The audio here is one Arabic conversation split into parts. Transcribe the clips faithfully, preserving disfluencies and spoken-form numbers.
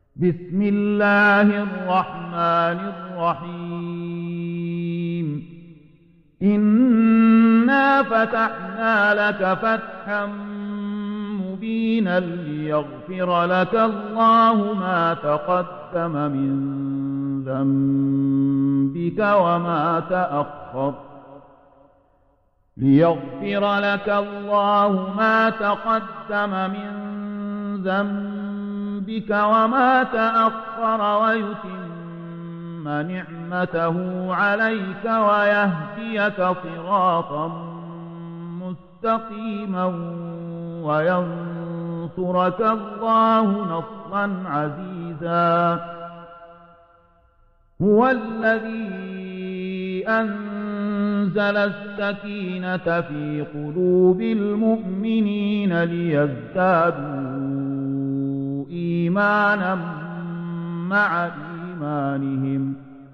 بسم الله الرحمن الرحيم إنا فتحنا لك فتحا مبينا ليغفر لك الله ما تقدم من ذنبك وما تأخر ليغفر لك الله ما تقدم من ذنبك وما تأخر ويتم نعمته عليك ويهديك صراطا مستقيما وينصرك الله نصرا عزيزا هو الذي أنزل السكينة في قلوب المؤمنين ليزدادوا إيمانا مع إيمانهم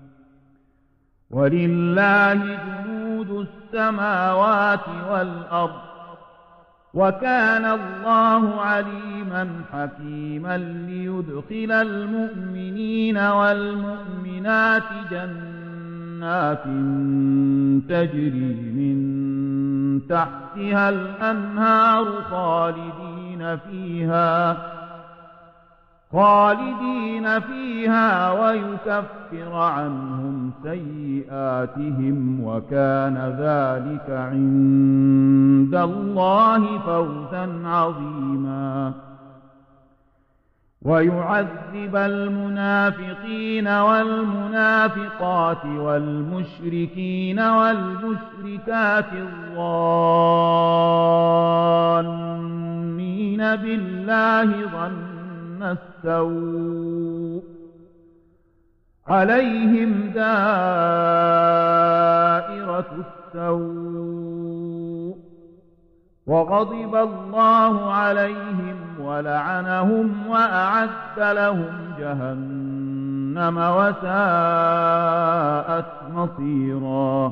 ولله جنود السماوات والأرض وكان الله عليما حكيما ليدخل المؤمنين والمؤمنات جنات تجري من تحتها الأنهار خالدين فيها خالدين فيها ويكفر عنهم سيئاتهم وكان ذلك عند الله فوزا عظيما ويعذب المنافقين والمنافقات والمشركين والمشركات الظانين بالله ظن السوء عليهم دائرة السوء وغضب الله عليهم ولعنهم وأعد لهم جهنم وساءت مصيرا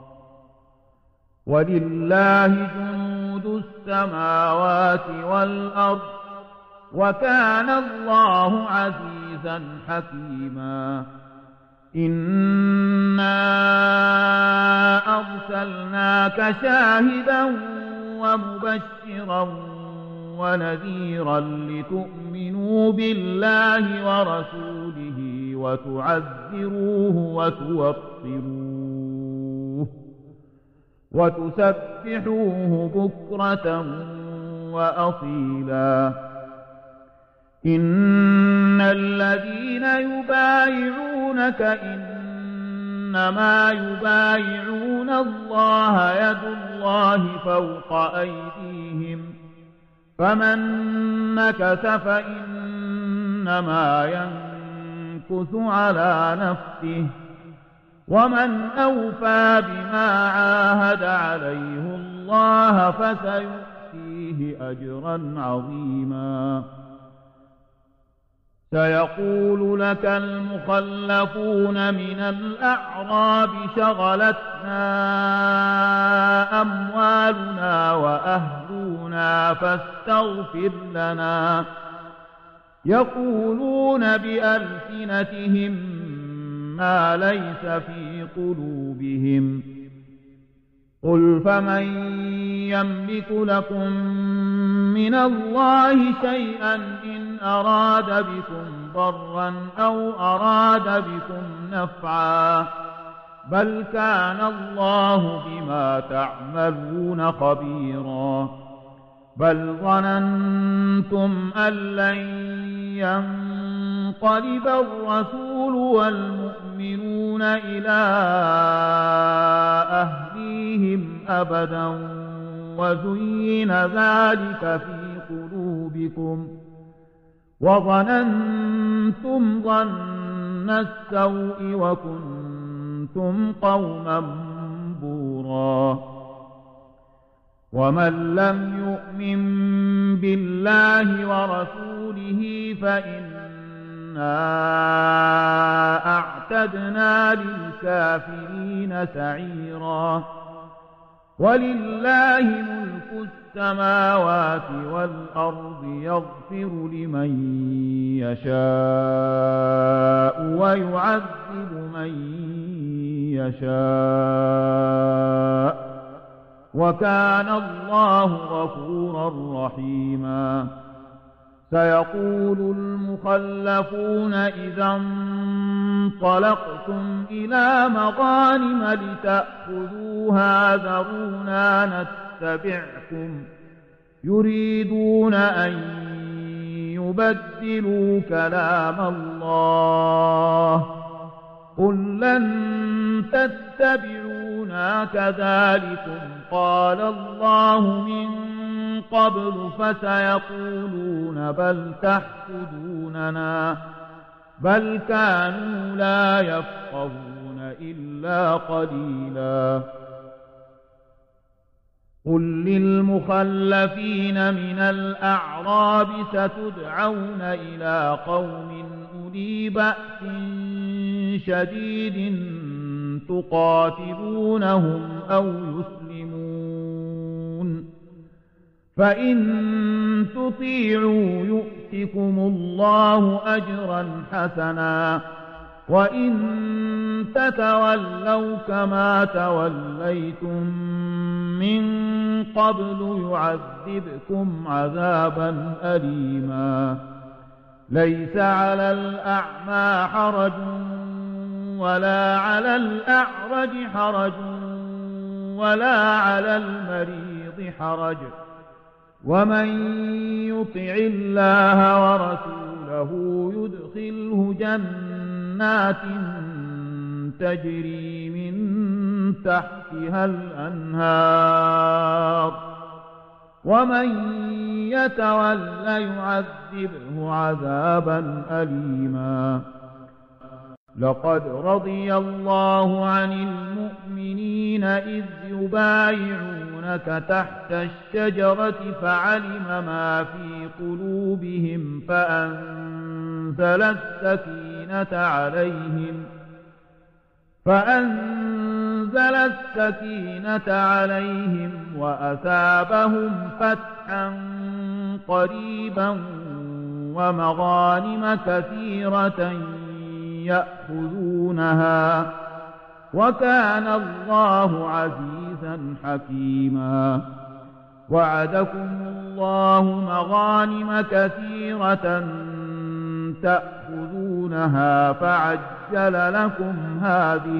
ولله جنود السماوات والأرض وكان الله عزيزا حكيما إنا أرسلناك شاهدا ومبشرا ونذيرا لتؤمنوا بالله ورسوله وتعزروه وتوقروه وتسبحوه بكرة وأصيلا إن الذين يبايعونك إنما يبايعون الله يد الله فوق أيديهم فمن نكث فإنما ينكث على نفسه ومن أوفى بما عاهد عليه الله فسيؤتيه أجرا عظيما سيقول لك المخلفون من الأعراب شغلتنا أموالنا وأهلنا فاستغفر لنا يقولون بألسنتهم ما ليس في قلوبهم قل فمن يملك لكم من الله شيئا إن أراد بكم ضرا أو أراد بكم نفعا بل كان الله بما تعملون خبيرا بل ظننتم أن لن ينقلب الرسول والمؤمنون إلى أهليهم أبدا وزين ذلك في قلوبكم وظننتم ظن السوء وكنتم قوما بورا ومن لم يؤمن بالله ورسوله فإنا أعتدنا للكافرين سعيرا ولله ملك السماوات والأرض يغفر لمن يشاء ويعذب من يشاء وكان الله غفورا رحيما سيقول المخلفون إذا انطلقتم إلى مغانم لتأخذوها ذرونا نتبعكم يريدون أن يبدلوا كلام الله قل لن تتبعونا كذلكم قال الله من قبل فسيقولون بل تحسدوننا بل كانوا لا يفقهون إلا قليلا قل للمخلفين من الأعراب ستدعون إلى قوم أولي بأس شديد تقاتلونهم أو يسلمون فإن تطيعوا يؤتكم الله أجرا حسنا وإن تتولوا كما توليتم من قبل يعذبكم عذابا أليما ليس على الأعمى حرج ولا على الأعرج حرج ولا على المريض حرج ومن يطع الله ورسوله يدخله جنات تجري من تحتها الأنهار ومن يتول يعذبه عذابا أليما لقد رضي الله عن المؤمنين إذ يبايعونك تحت الشجرة فعلم ما في قلوبهم فأنزل السكينة عليهم فأنزل السكينة عليهم وأثابهم فتحا قريبا ومغانم كثيرة يأخذونها وكان الله عزيزا حكيما وعدكم الله مغانم كثيرة تأخذونها فعجل لكم هذه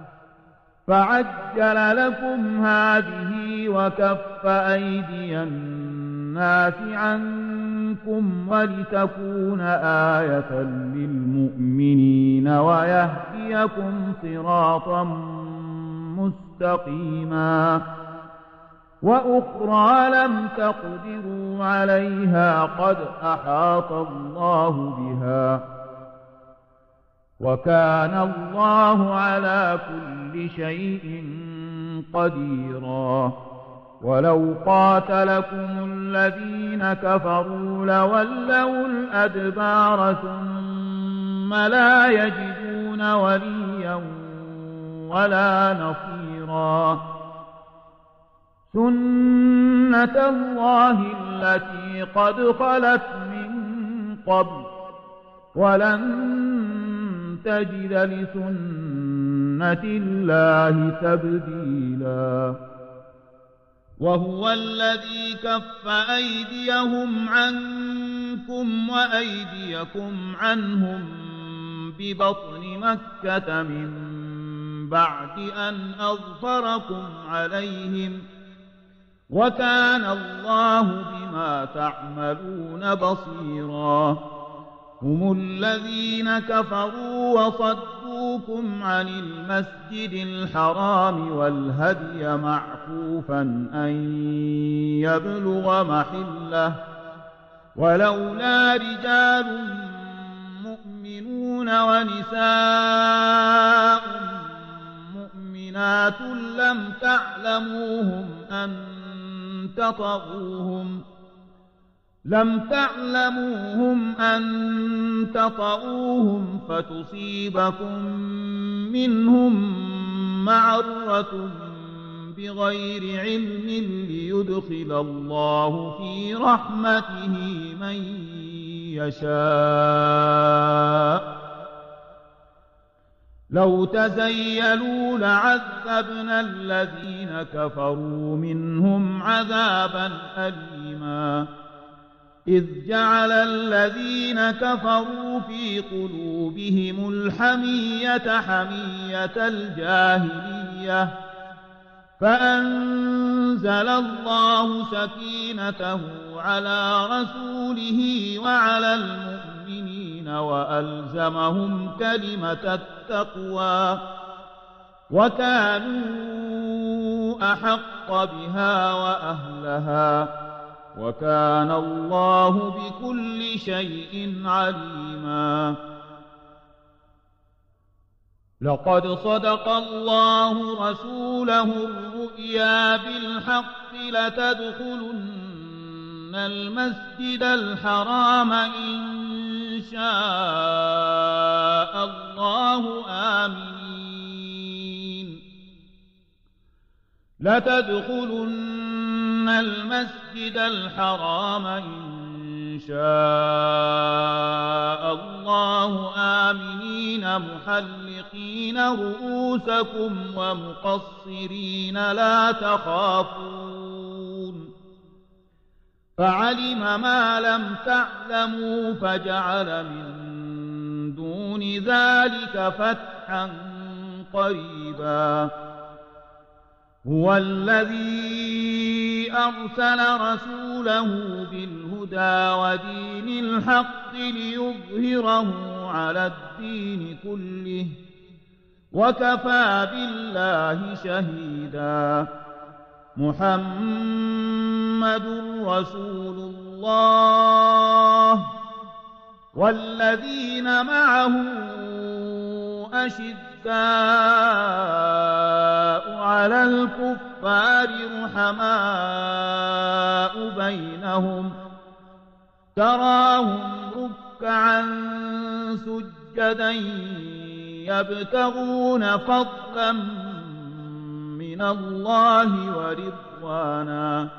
فعجل لكم هذه وكف أيدي الناس عنكم ولتكون آية للمؤمنين ويهديكم صراطا مستقيما وأخرى لم تقدروا عليها قد أحاط الله بها وكان الله على كل شيء قديرا ولو قاتلكم الذين كفروا لولوا الأدبار ثم لا يجدون وليا ولا نصيرا سنة الله التي قد خلت من قبل ولن تجد لسنة الله تبديلا وهو الذي كف أيديهم عنكم وأيديكم عنهم ببطن مكة من بعد أن أظفركم عليهم وكان الله بما تعملون بصيرا هم الذين كفروا وصدوكم عن المسجد الحرام والهدي معكوفا أن يبلغ محله ولولا رجال مؤمنون ونساء مؤمنات لم تعلموهم أن تطغوهم لم تعلموهم أن تطؤوهم فتصيبكم منهم معرة بغير علم ليدخل الله في رحمته من يشاء. لو تزيلوا لعذبنا الذين كفروا منهم عذابا أليما إذ جعل الذين كفروا في قلوبهم الحمية حمية الجاهلية فأنزل الله سكينته على رسوله وعلى المؤمنين وألزمهم كلمة التقوى وكانوا أحق بها وأهلها وكان الله بكل شيء عليما. لقد صدق الله رسوله الرؤيا بالحق لتدخلن المسجد الحرام إن شاء الله آمنين لتدخلن المسجد الحرام إن شاء الله آمنين محلقين رؤوسكم ومقصرين لا تخافون فعلم ما لم تعلموا فجعل من دون ذلك فتحا قريبا. هو الذي أرسل رسوله بالهدى ودين الحق ليظهره على الدين كله وكفى بالله شهيدا. محمد رسول الله والذين معه أشداء على الكفار رحماء بينهم تراهم ركعا سجدا يبتغون فضلا من الله ورضوانا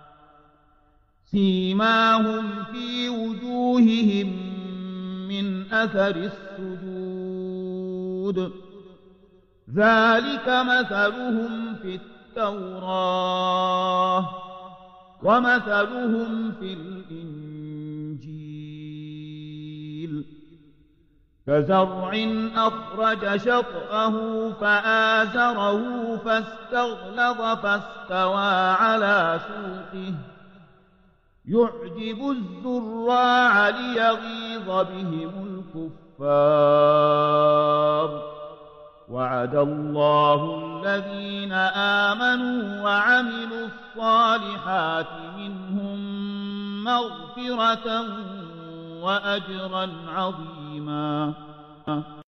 سيماهم في وجوههم من أثر السجود ذلك مثلهم في التوراة ومثلهم في الإنجيل كزرع أخرج شطأه فآزره فاستغلظ فاستوى على سوقه يعجب الزراع ليغيظ بهم الكفار. وعد الله الذين آمنوا وعملوا الصالحات منهم مغفرة وأجرا عظيما.